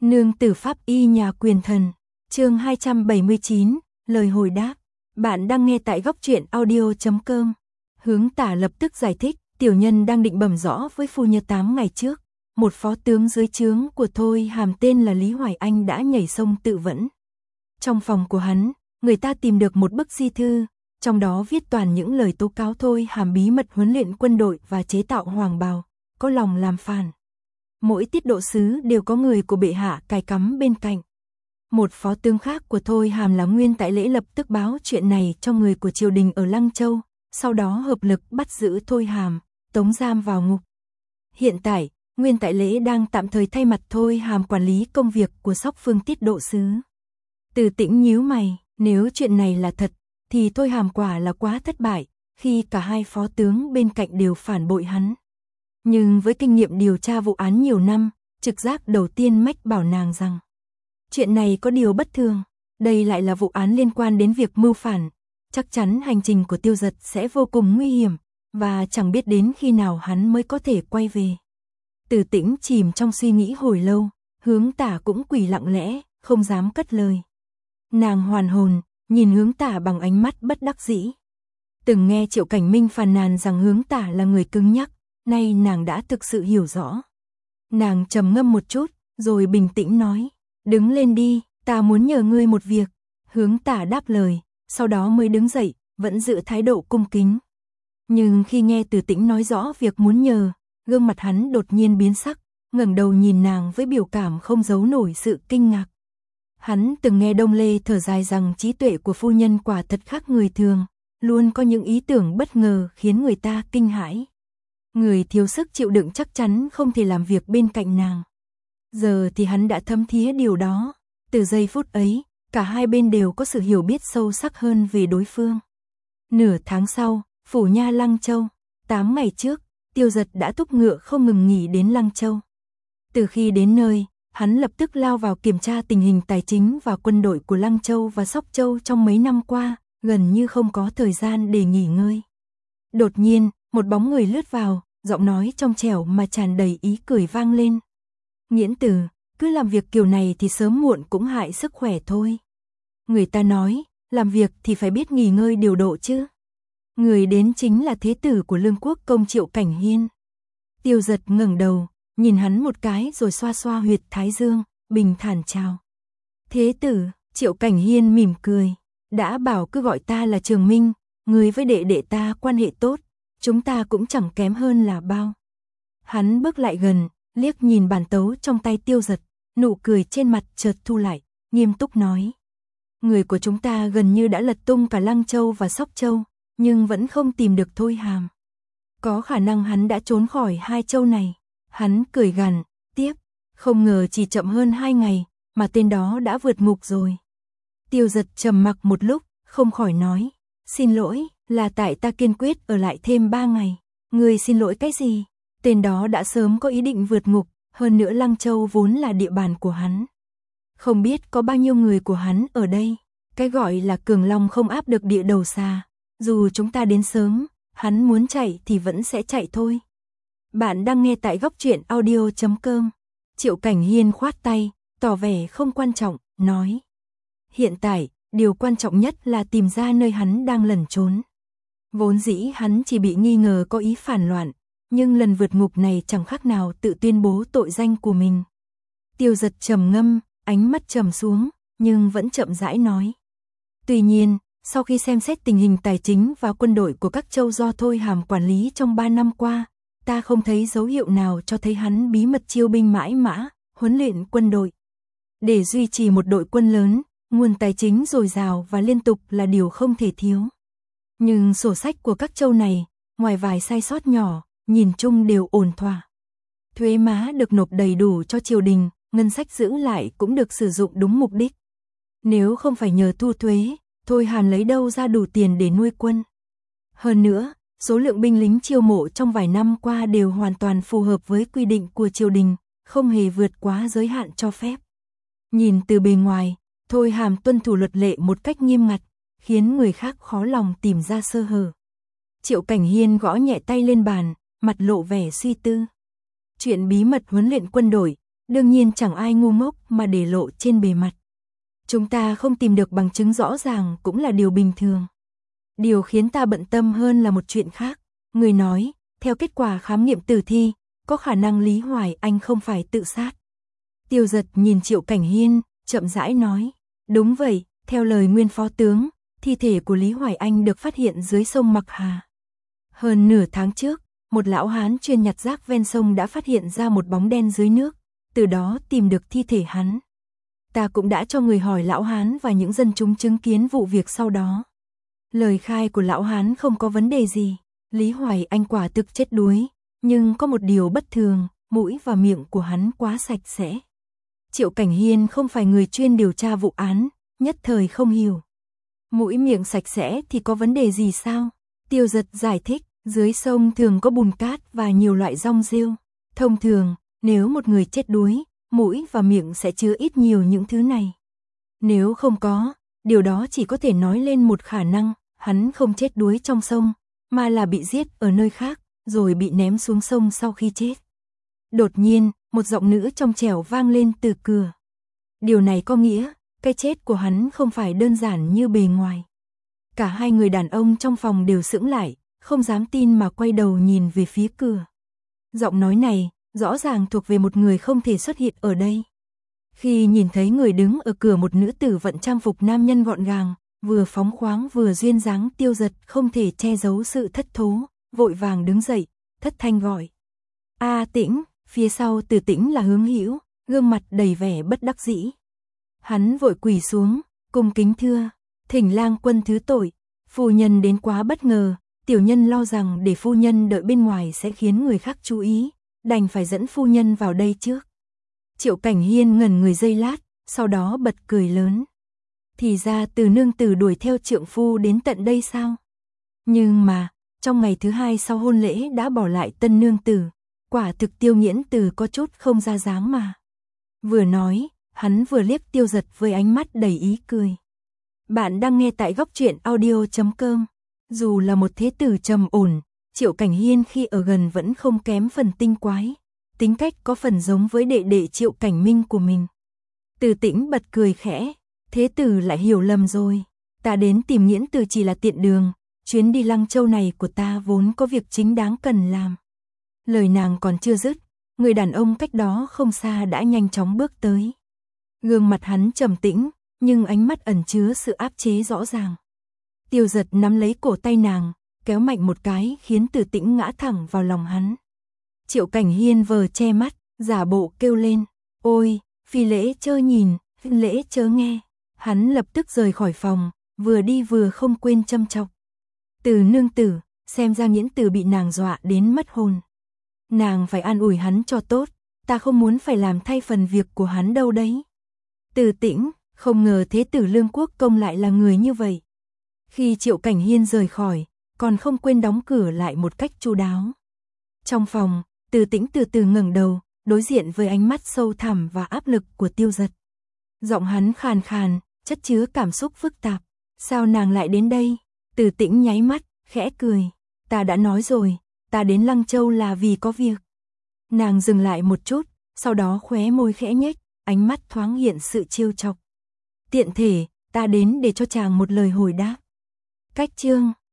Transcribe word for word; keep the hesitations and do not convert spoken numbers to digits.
Nương tử pháp y nhà quyền thần, chương hai trăm bảy mươi chín, lời hồi đáp. Bạn đang nghe tại góc truyện audio chấm com. Hướng Tả lập tức giải thích, tiểu nhân đang định bẩm rõ với phu nhân tám ngày trước, một phó tướng dưới trướng của Thôi Hàm tên là Lý Hoài Anh đã nhảy sông tự vẫn. Trong phòng của hắn, người ta tìm được một bức di thư, trong đó viết toàn những lời tố cáo Thôi Hàm bí mật huấn luyện quân đội và chế tạo hoàng bào, có lòng làm phản. Mỗi tiết độ sứ đều có người của bệ hạ cài cắm bên cạnh. Một phó tướng khác của Thôi Hàm là Nguyên Tại Lễ lập tức báo chuyện này cho người của triều đình ở Lăng Châu, sau đó hợp lực bắt giữ Thôi Hàm, tống giam vào ngục. Hiện tại, Nguyên Tại Lễ đang tạm thời thay mặt Thôi Hàm quản lý công việc của Sóc Phương tiết độ sứ. Từ Tĩnh nhíu mày, nếu chuyện này là thật, thì Thôi Hàm quả là quá thất bại, khi cả hai phó tướng bên cạnh đều phản bội hắn. Nhưng với kinh nghiệm điều tra vụ án nhiều năm, trực giác đầu tiên mách bảo nàng rằng chuyện này có điều bất thường, đây lại là vụ án liên quan đến việc mưu phản, chắc chắn hành trình của Tiêu Dật sẽ vô cùng nguy hiểm, và chẳng biết đến khi nào hắn mới có thể quay về. Từ Tĩnh chìm trong suy nghĩ hồi lâu, Hướng Tả cũng quỳ lặng lẽ, không dám cất lời. Nàng hoàn hồn, nhìn Hướng Tả bằng ánh mắt bất đắc dĩ. Từng nghe Triệu Cảnh Minh phàn nàn rằng Hướng Tả là người cứng nhắc, nay nàng đã thực sự hiểu rõ. Nàng trầm ngâm một chút, rồi bình tĩnh nói, đứng lên đi, ta muốn nhờ ngươi một việc. Hướng Tả đáp lời, sau đó mới đứng dậy, vẫn giữ thái độ cung kính. Nhưng khi nghe Từ Tĩnh nói rõ việc muốn nhờ, gương mặt hắn đột nhiên biến sắc, ngẩng đầu nhìn nàng với biểu cảm không giấu nổi sự kinh ngạc. Hắn từng nghe Đông Lê thở dài rằng trí tuệ của phu nhân quả thật khác người thường, luôn có những ý tưởng bất ngờ khiến người ta kinh hãi. Người thiếu sức chịu đựng chắc chắn không thể làm việc bên cạnh nàng. Giờ thì hắn đã thấm thía điều đó. Từ giây phút ấy, cả hai bên đều có sự hiểu biết sâu sắc hơn về đối phương. Nửa tháng sau, phủ nha Lăng Châu. Tám ngày trước, Tiêu Dật đã thúc ngựa không ngừng nghỉ đến Lăng Châu. Từ khi đến nơi, hắn lập tức lao vào kiểm tra tình hình tài chính và quân đội của Lăng Châu và Sóc Châu trong mấy năm qua, gần như không có thời gian để nghỉ ngơi. Đột nhiên, một bóng người lướt vào, giọng nói trong trẻo mà tràn đầy ý cười vang lên. Nghiễn Tử, cứ làm việc kiểu này thì sớm muộn cũng hại sức khỏe thôi. Người ta nói, làm việc thì phải biết nghỉ ngơi điều độ chứ. Người đến chính là thế tử của Lương Quốc công Triệu Cảnh Hiên. Tiêu Dật ngẩng đầu, nhìn hắn một cái rồi xoa xoa huyệt thái dương, bình thản chào. Thế tử, Triệu Cảnh Hiên mỉm cười, đã bảo cứ gọi ta là Trường Minh, người với đệ đệ ta quan hệ tốt, chúng ta cũng chẳng kém hơn là bao. Hắn bước lại gần, liếc nhìn bản tấu trong tay Tiêu Dật, nụ cười trên mặt chợt thu lại, nghiêm túc nói. Người của chúng ta gần như đã lật tung cả Lăng Châu và Sóc Châu, nhưng vẫn không tìm được Thôi Hàm. Có khả năng hắn đã trốn khỏi hai châu này. Hắn cười gằn, tiếp, không ngờ chỉ chậm hơn hai ngày, mà tên đó đã vượt ngục rồi. Tiêu Dật trầm mặc một lúc, không khỏi nói, xin lỗi, là tại ta kiên quyết ở lại thêm ba ngày. Người xin lỗi cái gì? Tên đó đã sớm có ý định vượt ngục, hơn nữa Lăng Châu vốn là địa bàn của hắn. Không biết có bao nhiêu người của hắn ở đây. Cái gọi là cường long không áp được địa đầu xa. Dù chúng ta đến sớm, hắn muốn chạy thì vẫn sẽ chạy thôi. Bạn đang nghe tại góc truyện audio chấm com. Triệu Cảnh Hiên khoát tay, tỏ vẻ không quan trọng, nói. Hiện tại, điều quan trọng nhất là tìm ra nơi hắn đang lẩn trốn. Vốn dĩ hắn chỉ bị nghi ngờ có ý phản loạn, nhưng lần vượt ngục này chẳng khác nào tự tuyên bố tội danh của mình. Tiêu Dật trầm ngâm, ánh mắt trầm xuống, nhưng vẫn chậm rãi nói. Tuy nhiên, sau khi xem xét tình hình tài chính và quân đội của các châu do Thôi Hàm quản lý trong ba năm qua, ta không thấy dấu hiệu nào cho thấy hắn bí mật chiêu binh mãi mã, huấn luyện quân đội. Để duy trì một đội quân lớn, nguồn tài chính dồi dào và liên tục là điều không thể thiếu. Nhưng sổ sách của các châu này, ngoài vài sai sót nhỏ, nhìn chung đều ổn thỏa. Thuế má được nộp đầy đủ cho triều đình, ngân sách giữ lại cũng được sử dụng đúng mục đích. Nếu không phải nhờ thu thuế, Thôi Hàm lấy đâu ra đủ tiền để nuôi quân. Hơn nữa, số lượng binh lính chiêu mộ trong vài năm qua đều hoàn toàn phù hợp với quy định của triều đình, không hề vượt quá giới hạn cho phép. Nhìn từ bề ngoài, Thôi Hàm tuân thủ luật lệ một cách nghiêm ngặt, khiến người khác khó lòng tìm ra sơ hở. Triệu Cảnh Hiên gõ nhẹ tay lên bàn, mặt lộ vẻ suy tư. Chuyện bí mật huấn luyện quân đội, đương nhiên chẳng ai ngu ngốc mà để lộ trên bề mặt. Chúng ta không tìm được bằng chứng rõ ràng cũng là điều bình thường. Điều khiến ta bận tâm hơn là một chuyện khác. Người nói, theo kết quả khám nghiệm tử thi, có khả năng Lý Hoài Anh không phải tự sát. Tiêu Dật nhìn Triệu Cảnh Hiên, chậm rãi nói, đúng vậy, theo lời nguyên phó tướng, thi thể của Lý Hoài Anh được phát hiện dưới sông Mặc Hà. Hơn nửa tháng trước, một lão hán chuyên nhặt rác ven sông đã phát hiện ra một bóng đen dưới nước, từ đó tìm được thi thể hắn. Ta cũng đã cho người hỏi lão hán và những dân chúng chứng kiến vụ việc sau đó. Lời khai của lão hán không có vấn đề gì, Lý Hoài Anh quả thực chết đuối, nhưng có một điều bất thường, mũi và miệng của hắn quá sạch sẽ. Triệu Cảnh Hiên không phải người chuyên điều tra vụ án, nhất thời không hiểu. Mũi miệng sạch sẽ thì có vấn đề gì sao? Tiêu Dật giải thích, dưới sông thường có bùn cát và nhiều loại rong rêu. Thông thường, nếu một người chết đuối, mũi và miệng sẽ chứa ít nhiều những thứ này. Nếu không có, điều đó chỉ có thể nói lên một khả năng, hắn không chết đuối trong sông, mà là bị giết ở nơi khác, rồi bị ném xuống sông sau khi chết. Đột nhiên, một giọng nữ trong trẻo vang lên từ cửa. Điều này có nghĩa, cái chết của hắn không phải đơn giản như bề ngoài. Cả hai người đàn ông trong phòng đều sững lại, không dám tin mà quay đầu nhìn về phía cửa. Giọng nói này, rõ ràng thuộc về một người không thể xuất hiện ở đây. Khi nhìn thấy người đứng ở cửa, một nữ tử vận trang phục nam nhân gọn gàng, vừa phóng khoáng vừa duyên dáng, Tiêu Dật không thể che giấu sự thất thố, vội vàng đứng dậy, thất thanh gọi. A Tĩnh, phía sau Từ Tĩnh là Hướng Hữu, gương mặt đầy vẻ bất đắc dĩ. Hắn vội quỳ xuống, cung kính thưa, thỉnh lang quân thứ tội, phu nhân đến quá bất ngờ, tiểu nhân lo rằng để phu nhân đợi bên ngoài sẽ khiến người khác chú ý, đành phải dẫn phu nhân vào đây trước. Triệu Cảnh Hiên ngẩn người giây lát, sau đó bật cười lớn. Thì ra Từ nương tử đuổi theo trượng phu đến tận đây sao? Nhưng mà, trong ngày thứ hai sau hôn lễ đã bỏ lại tân nương tử, quả thực Tiêu Nghiễn Từ có chút không ra dáng mà. Vừa nói, hắn vừa liếc Tiêu Dật với ánh mắt đầy ý cười. Bạn đang nghe tại góc truyện audio chấm com. Dù là một thế tử trầm ổn, Triệu Cảnh Hiên khi ở gần vẫn không kém phần tinh quái. Tính cách có phần giống với đệ đệ Triệu Cảnh Minh của mình. Từ Tĩnh bật cười khẽ, thế tử lại hiểu lầm rồi. Ta đến tìm Nghiễn Từ chỉ là tiện đường, chuyến đi Lăng Châu này của ta vốn có việc chính đáng cần làm. Lời nàng còn chưa dứt, người đàn ông cách đó không xa đã nhanh chóng bước tới. Gương mặt hắn trầm tĩnh, nhưng ánh mắt ẩn chứa sự áp chế rõ ràng. Tiêu Dật nắm lấy cổ tay nàng, kéo mạnh một cái khiến Từ Tĩnh ngã thẳng vào lòng hắn. Triệu Cảnh Hiên vờ che mắt, giả bộ kêu lên, ôi, phi lễ chớ nhìn, phi lễ chớ nghe. Hắn lập tức rời khỏi phòng, vừa đi vừa không quên châm chọc. Từ nương tử, xem ra Nghiễn Từ bị nàng dọa đến mất hồn. Nàng phải an ủi hắn cho tốt, ta không muốn phải làm thay phần việc của hắn đâu đấy. Từ Tĩnh, không ngờ thế tử Lương Quốc Công lại là người như vậy. Khi Triệu Cảnh Hiên rời khỏi, còn không quên đóng cửa lại một cách chu đáo. Trong phòng, Từ Tĩnh từ từ ngẩng đầu, đối diện với ánh mắt sâu thẳm và áp lực của Tiêu Dật. Giọng hắn khàn khàn, chất chứa cảm xúc phức tạp. Sao nàng lại đến đây? Từ Tĩnh nháy mắt, khẽ cười. Ta đã nói rồi, ta đến Lăng Châu là vì có việc. Nàng dừng lại một chút, sau đó khóe môi khẽ nhếch, ánh mắt thoáng hiện sự trêu chọc. Tiện thể, ta đến để cho chàng một lời hồi đáp. Cách chương